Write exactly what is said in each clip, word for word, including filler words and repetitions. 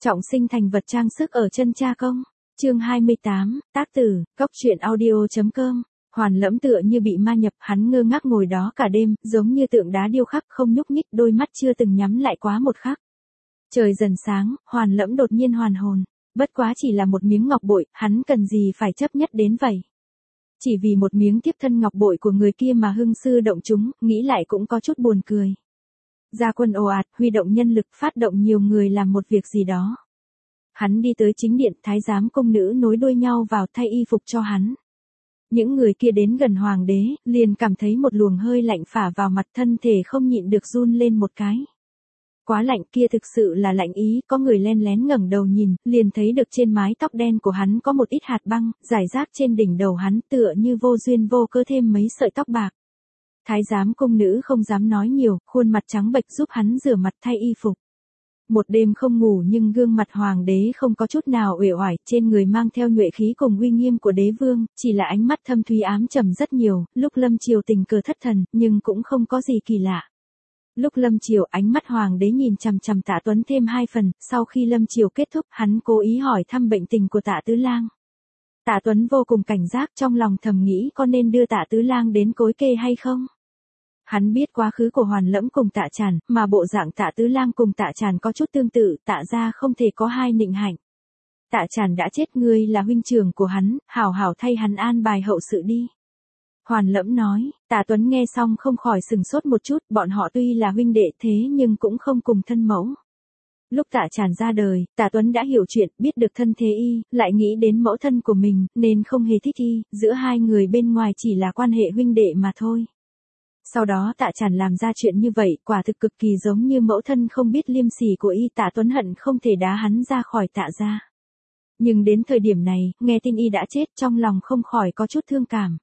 Trọng sinh thành vật trang sức ở chân cha công. Chương hai mươi tám, tác tử, cóc truyện audio.com. Hoàn Lẫm tựa như bị ma nhập, hắn ngơ ngác ngồi đó cả đêm, giống như tượng đá điêu khắc không nhúc nhích, đôi mắt chưa từng nhắm lại quá một khắc. Trời dần sáng, Hoàn Lẫm đột nhiên hoàn hồn. Bất quá chỉ là một miếng ngọc bội, hắn cần gì phải chấp nhất đến vậy? Chỉ vì một miếng tiếp thân ngọc bội của người kia mà hưng sư động chúng, nghĩ lại cũng có chút buồn cười. Gia quân ồ ạt, huy động nhân lực, phát động nhiều người làm một việc gì đó. Hắn đi tới chính điện, thái giám công nữ nối đuôi nhau vào thay y phục cho hắn. Những người kia đến gần hoàng đế, liền cảm thấy một luồng hơi lạnh phả vào mặt, thân thể không nhịn được run lên một cái. Quá lạnh, kia thực sự là lạnh ý, có người len lén ngẩng đầu nhìn, liền thấy được trên mái tóc đen của hắn có một ít hạt băng, rải rác trên đỉnh đầu hắn tựa như vô duyên vô cớ thêm mấy sợi tóc bạc. Thái giám công nữ không dám nói nhiều, khuôn mặt trắng bệch giúp hắn rửa mặt thay y phục. Một đêm không ngủ nhưng gương mặt hoàng đế không có chút nào uể oải, trên người mang theo nhuệ khí cùng uy nghiêm của đế vương, chỉ là ánh mắt thâm thúy ám trầm rất nhiều, lúc lâm triều tình cờ thất thần, nhưng cũng không có gì kỳ lạ. Lúc lâm triều ánh mắt hoàng đế nhìn chằm chằm Tạ Tuấn thêm hai phần, sau khi lâm triều kết thúc, hắn cố ý hỏi thăm bệnh tình của Tạ Tứ Lang. Tạ Tuấn vô cùng cảnh giác, trong lòng thầm nghĩ có nên đưa Tạ Tứ Lang đến cối kê hay không. Hắn biết quá khứ của Hoàn Lẫm cùng Tạ Tràn, mà bộ dạng Tạ Tứ Lang cùng Tạ Tràn có chút tương tự, Tạ gia không thể có hai nịnh hạnh. Tạ Tràn đã chết, ngươi là huynh trưởng của hắn, hảo hảo thay hắn an bài hậu sự đi. Hoàn Lẫm nói. Tạ Tuấn nghe xong không khỏi sừng sốt một chút, bọn họ tuy là huynh đệ thế nhưng cũng không cùng thân mẫu. Lúc Tạ Tràn ra đời, Tạ Tuấn đã hiểu chuyện, biết được thân thế y, lại nghĩ đến mẫu thân của mình, nên không hề thích y, giữa hai người bên ngoài chỉ là quan hệ huynh đệ mà thôi. Sau đó Tạ Tràn làm ra chuyện như vậy, quả thực cực kỳ giống như mẫu thân không biết liêm sỉ của y, Tạ Tuấn hận không thể đá hắn ra khỏi Tạ gia. Nhưng đến thời điểm này, nghe tin y đã chết, trong lòng không khỏi có chút thương cảm.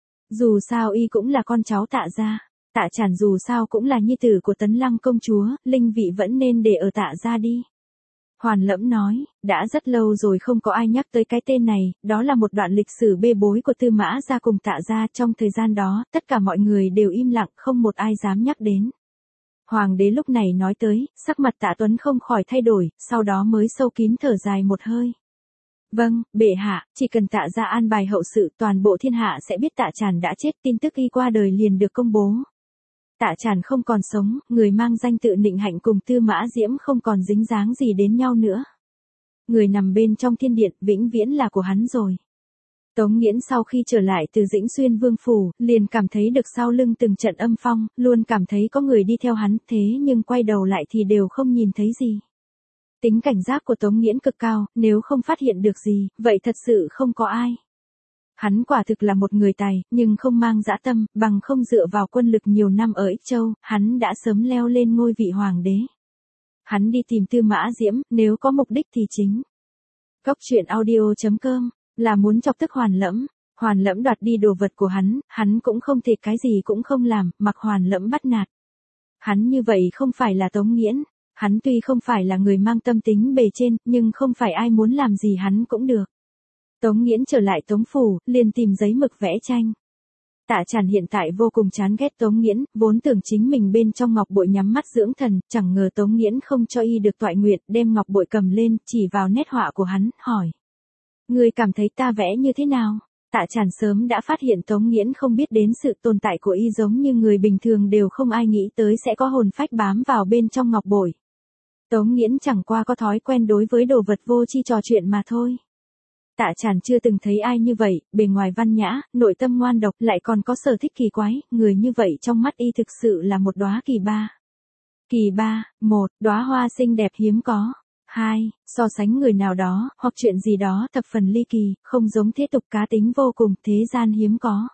Dù sao y cũng là con cháu Tạ gia, Tạ Tràn dù sao cũng là nhi tử của Tấn Lăng công chúa, linh vị vẫn nên để ở Tạ gia đi. Hoàn Lẫm nói, đã rất lâu rồi không có ai nhắc tới cái tên này, đó là một đoạn lịch sử bê bối của Tư Mã gia cùng Tạ gia, trong thời gian đó, tất cả mọi người đều im lặng, không một ai dám nhắc đến. Hoàng đế lúc này nói tới, sắc mặt Tạ Tuấn không khỏi thay đổi, sau đó mới sâu kín thở dài một hơi. Vâng, bệ hạ, chỉ cần Tạ gia an bài hậu sự, toàn bộ thiên hạ sẽ biết Tạ Tràn đã chết, tin tức y qua đời liền được công bố. Tạ Tràn không còn sống, người mang danh tự nịnh hạnh cùng Tư Mã Diễm không còn dính dáng gì đến nhau nữa. Người nằm bên trong thiên điện, vĩnh viễn là của hắn rồi. Tống Nghiễn sau khi trở lại từ Dĩnh Xuyên Vương phủ, liền cảm thấy được sau lưng từng trận âm phong, luôn cảm thấy có người đi theo hắn, thế nhưng quay đầu lại thì đều không nhìn thấy gì. Tính cảnh giác của Tống Nghiễn cực cao, nếu không phát hiện được gì, vậy thật sự không có ai. Hắn quả thực là một người tài, nhưng không mang dã tâm, bằng không dựa vào quân lực nhiều năm ở Ích Châu, hắn đã sớm leo lên ngôi vị hoàng đế. Hắn đi tìm Tư Mã Diễm, nếu có mục đích thì chính. Cóc truyện audio.com, là muốn chọc tức Hoàn Lẫm. Hoàn Lẫm đoạt đi đồ vật của hắn, hắn cũng không thể cái gì cũng không làm, mặc Hoàn Lẫm bắt nạt. Hắn như vậy không phải là Tống Nghiễn. Hắn tuy không phải là người mang tâm tính bề trên, nhưng không phải ai muốn làm gì hắn cũng được. Tống Nghiễn trở lại Tống phủ, liền tìm giấy mực vẽ tranh. Tạ Tràn hiện tại vô cùng chán ghét Tống Nghiễn, vốn tưởng chính mình bên trong ngọc bội nhắm mắt dưỡng thần, chẳng ngờ Tống Nghiễn không cho y được toại nguyện, đem ngọc bội cầm lên, chỉ vào nét họa của hắn, hỏi. Ngươi cảm thấy ta vẽ như thế nào? Tạ Tràn sớm đã phát hiện Tống Nghiễn không biết đến sự tồn tại của y, giống như người bình thường đều không ai nghĩ tới sẽ có hồn phách bám vào bên trong ngọc bội. Tống Nghiễn chẳng qua có thói quen đối với đồ vật vô tri trò chuyện mà thôi. Tạ Tràn chưa từng thấy ai như vậy, bề ngoài văn nhã, nội tâm ngoan độc, lại còn có sở thích kỳ quái, người như vậy trong mắt y thực sự là một đóa kỳ ba. Kỳ ba, một, đóa hoa xinh đẹp hiếm có. Hai, so sánh người nào đó, hoặc chuyện gì đó thập phần ly kỳ, không giống thế tục, cá tính vô cùng, thế gian hiếm có.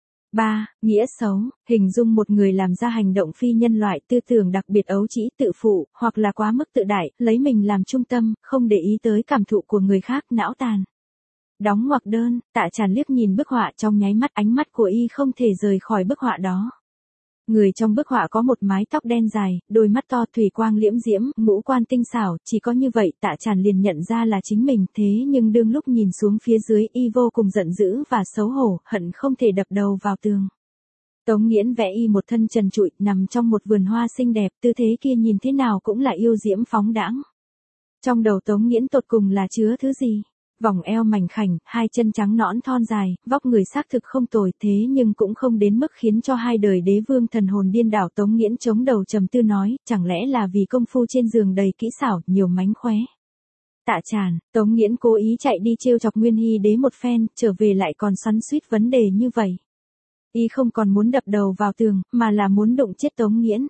Ba, nghĩa xấu, hình dung một người làm ra hành động phi nhân loại, tư tưởng đặc biệt ấu trĩ, tự phụ, hoặc là quá mức tự đại, lấy mình làm trung tâm, không để ý tới cảm thụ của người khác, não tàn. Đóng ngoặc đơn. Tạ Tràn liếc nhìn bức họa, trong nháy mắt ánh mắt của y không thể rời khỏi bức họa đó. Người trong bức họa có một mái tóc đen dài, đôi mắt to, thủy quang liễm diễm, ngũ quan tinh xảo, chỉ có như vậy Tạ Tràn liền nhận ra là chính mình, thế nhưng đương lúc nhìn xuống phía dưới y vô cùng giận dữ và xấu hổ, hận không thể đập đầu vào tường. Tống Nghiễn vẽ y một thân trần trụi, nằm trong một vườn hoa xinh đẹp, tư thế kia nhìn thế nào cũng là yêu diễm phóng đãng. Trong đầu Tống Nghiễn tột cùng là chứa thứ gì? Vòng eo mảnh khảnh, hai chân trắng nõn thon dài, vóc người xác thực không tồi thế nhưng cũng không đến mức khiến cho hai đời đế vương thần hồn điên đảo. Tống Nghiễn chống đầu trầm tư nói, chẳng lẽ là vì công phu trên giường đầy kỹ xảo, nhiều mánh khóe. Tạ Tràn, Tống Nghiễn cố ý chạy đi trêu chọc Nguyên Hy đế một phen, trở về lại còn xoắn xuýt vấn đề như vậy. Y không còn muốn đập đầu vào tường, mà là muốn đụng chết Tống Nghiễn.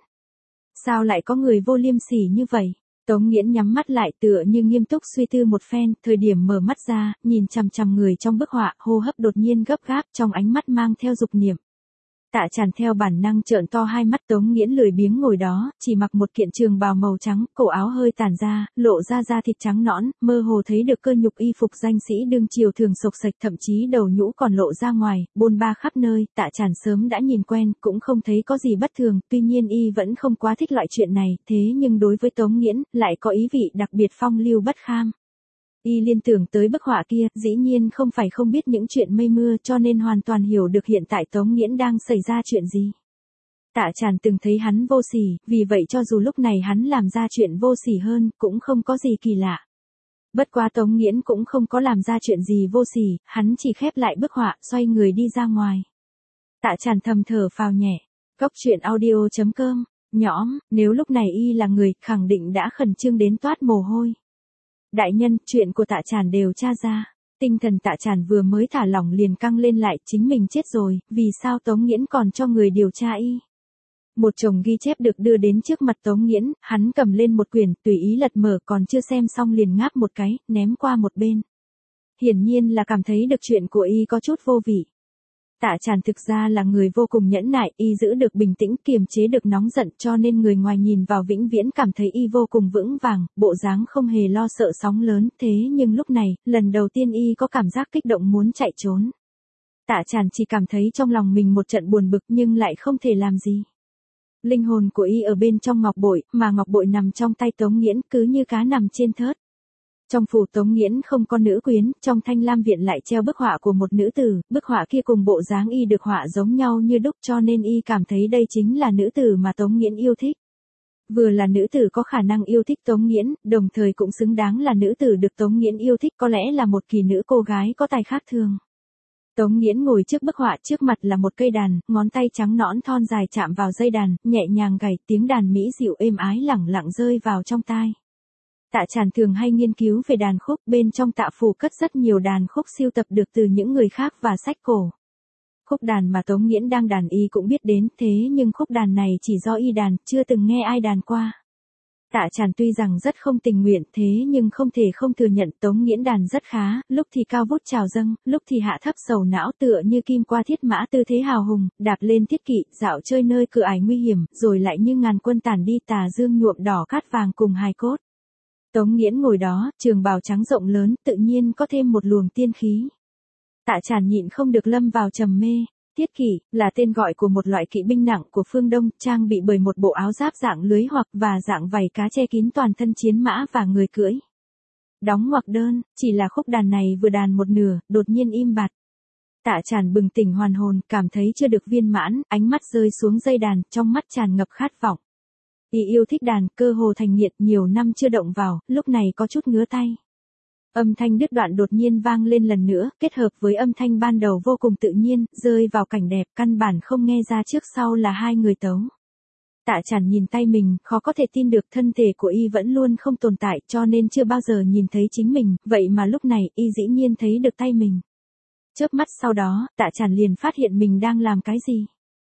Sao lại có người vô liêm sỉ như vậy? Tống Nghiễn nhắm mắt lại tựa như nghiêm túc suy tư một phen, thời điểm mở mắt ra, nhìn chằm chằm người trong bức họa, hô hấp đột nhiên gấp gáp, trong ánh mắt mang theo dục niệm. Tạ Tràn theo bản năng trợn to hai mắt. Tống Nghiễn lười biếng ngồi đó, chỉ mặc một kiện trường bào màu trắng, cổ áo hơi tản ra, lộ ra da thịt trắng nõn, mơ hồ thấy được cơ nhục y phục danh sĩ đương triều thường xộc xệch, thậm chí đầu nhũ còn lộ ra ngoài, bôn ba khắp nơi. Tạ Tràn sớm đã nhìn quen, cũng không thấy có gì bất thường, tuy nhiên y vẫn không quá thích loại chuyện này, thế nhưng đối với Tống Nghiễn, lại có ý vị đặc biệt phong lưu bất kham. Y liên tưởng tới bức họa kia, dĩ nhiên không phải không biết những chuyện mây mưa, cho nên hoàn toàn hiểu được hiện tại Tống Nghiễn đang xảy ra chuyện gì. Tạ Tràn từng thấy hắn vô sỉ, vì vậy cho dù lúc này hắn làm ra chuyện vô sỉ hơn, cũng không có gì kỳ lạ. Bất quá Tống Nghiễn cũng không có làm ra chuyện gì vô sỉ, hắn chỉ khép lại bức họa, xoay người đi ra ngoài. Tạ Tràn thầm thở phào nhẹ. Cốc truyện audio chấm com, nhõm, nếu lúc này y là người, khẳng định đã khẩn trương đến toát mồ hôi. Đại nhân, chuyện của Tạ Tràn đều tra ra. Tinh thần Tạ Tràn vừa mới thả lỏng liền căng lên lại, chính mình chết rồi, vì sao Tống Nghiễn còn cho người điều tra y? Một chồng ghi chép được đưa đến trước mặt Tống Nghiễn, hắn cầm lên một quyển, tùy ý lật mở, còn chưa xem xong liền ngáp một cái, ném qua một bên. Hiển nhiên là cảm thấy được chuyện của y có chút vô vị. Tạ Tràn thực ra là người vô cùng nhẫn nại, y giữ được bình tĩnh, kiềm chế được nóng giận, cho nên người ngoài nhìn vào vĩnh viễn cảm thấy y vô cùng vững vàng, bộ dáng không hề lo sợ sóng lớn, thế nhưng lúc này, lần đầu tiên y có cảm giác kích động muốn chạy trốn. Tạ Tràn chỉ cảm thấy trong lòng mình một trận buồn bực nhưng lại không thể làm gì. Linh hồn của y ở bên trong ngọc bội, mà ngọc bội nằm trong tay Tống Nghiễn, cứ như cá nằm trên thớt. Trong phủ Tống Nghiễn không có nữ quyến, trong Thanh Lam viện lại treo bức họa của một nữ tử, bức họa kia cùng bộ dáng y được họa giống nhau như đúc, cho nên y cảm thấy đây chính là nữ tử mà Tống Nghiễn yêu thích. Vừa là nữ tử có khả năng yêu thích Tống Nghiễn, đồng thời cũng xứng đáng là nữ tử được Tống Nghiễn yêu thích, có lẽ là một kỳ nữ cô gái có tài khác thường. Tống Nghiễn ngồi trước bức họa, trước mặt là một cây đàn, ngón tay trắng nõn thon dài chạm vào dây đàn, nhẹ nhàng gảy, tiếng đàn mỹ dịu êm ái lẳng lặng rơi vào trong tai. Tạ Tràn thường hay nghiên cứu về đàn khúc, bên trong tạ phủ cất rất nhiều đàn khúc sưu tập được từ những người khác và sách cổ. Khúc đàn mà Tống Nghiễn đang đàn y cũng biết đến, thế nhưng khúc đàn này chỉ do y đàn, chưa từng nghe ai đàn qua. Tạ Tràn tuy rằng rất không tình nguyện, thế nhưng không thể không thừa nhận Tống Nghiễn đàn rất khá, lúc thì cao vút trào dâng, lúc thì hạ thấp sầu não, tựa như kim qua thiết mã tư thế hào hùng, đạp lên thiết kỵ, dạo chơi nơi cửa ải nguy hiểm, rồi lại như ngàn quân tản đi, tà dương nhuộm đỏ cát vàng cùng hài cốt. Tống Nghiễn ngồi đó, trường bào trắng rộng lớn, tự nhiên có thêm một luồng tiên khí. Tạ Tràn nhịn không được lâm vào trầm mê. Thiết kỵ là tên gọi của một loại kỵ binh nặng của phương Đông, trang bị bởi một bộ áo giáp dạng lưới hoặc và dạng vảy cá che kín toàn thân chiến mã và người cưỡi. Đóng ngoặc đơn, chỉ là khúc đàn này vừa đàn một nửa, đột nhiên im bặt. Tạ Tràn bừng tỉnh hoàn hồn, cảm thấy chưa được viên mãn, ánh mắt rơi xuống dây đàn, trong mắt tràn ngập khát vọng. Y yêu thích đàn, cơ hồ thành nghiện, nhiều năm chưa động vào, lúc này có chút ngứa tay. Âm thanh đứt đoạn đột nhiên vang lên lần nữa, kết hợp với âm thanh ban đầu vô cùng tự nhiên, rơi vào cảnh đẹp, căn bản không nghe ra trước sau là hai người tấu. Tạ Tràn nhìn tay mình, khó có thể tin được thân thể của y vẫn luôn không tồn tại, cho nên chưa bao giờ nhìn thấy chính mình, vậy mà lúc này, y dĩ nhiên thấy được tay mình. Chớp mắt sau đó, Tạ Tràn liền phát hiện mình đang làm cái gì.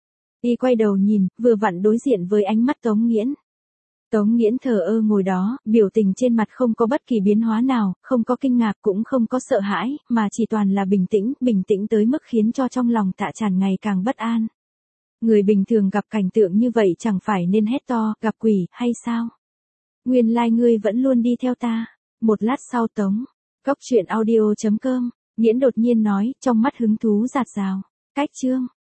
Y quay đầu nhìn, vừa vặn đối diện với ánh mắt Tống Nghiễn. Tống Nghiễn thờ ơ ngồi đó, biểu tình trên mặt không có bất kỳ biến hóa nào, không có kinh ngạc cũng không có sợ hãi, mà chỉ toàn là bình tĩnh, bình tĩnh tới mức khiến cho trong lòng Tạ Tràn ngày càng bất an. Người bình thường gặp cảnh tượng như vậy chẳng phải nên hét to, gặp quỷ, hay sao? Nguyên lai like ngươi vẫn luôn đi theo ta. Một lát sau Tống, cốc truyện audio chấm com, Nghiễn đột nhiên nói, trong mắt hứng thú rạt rào. Cách chương.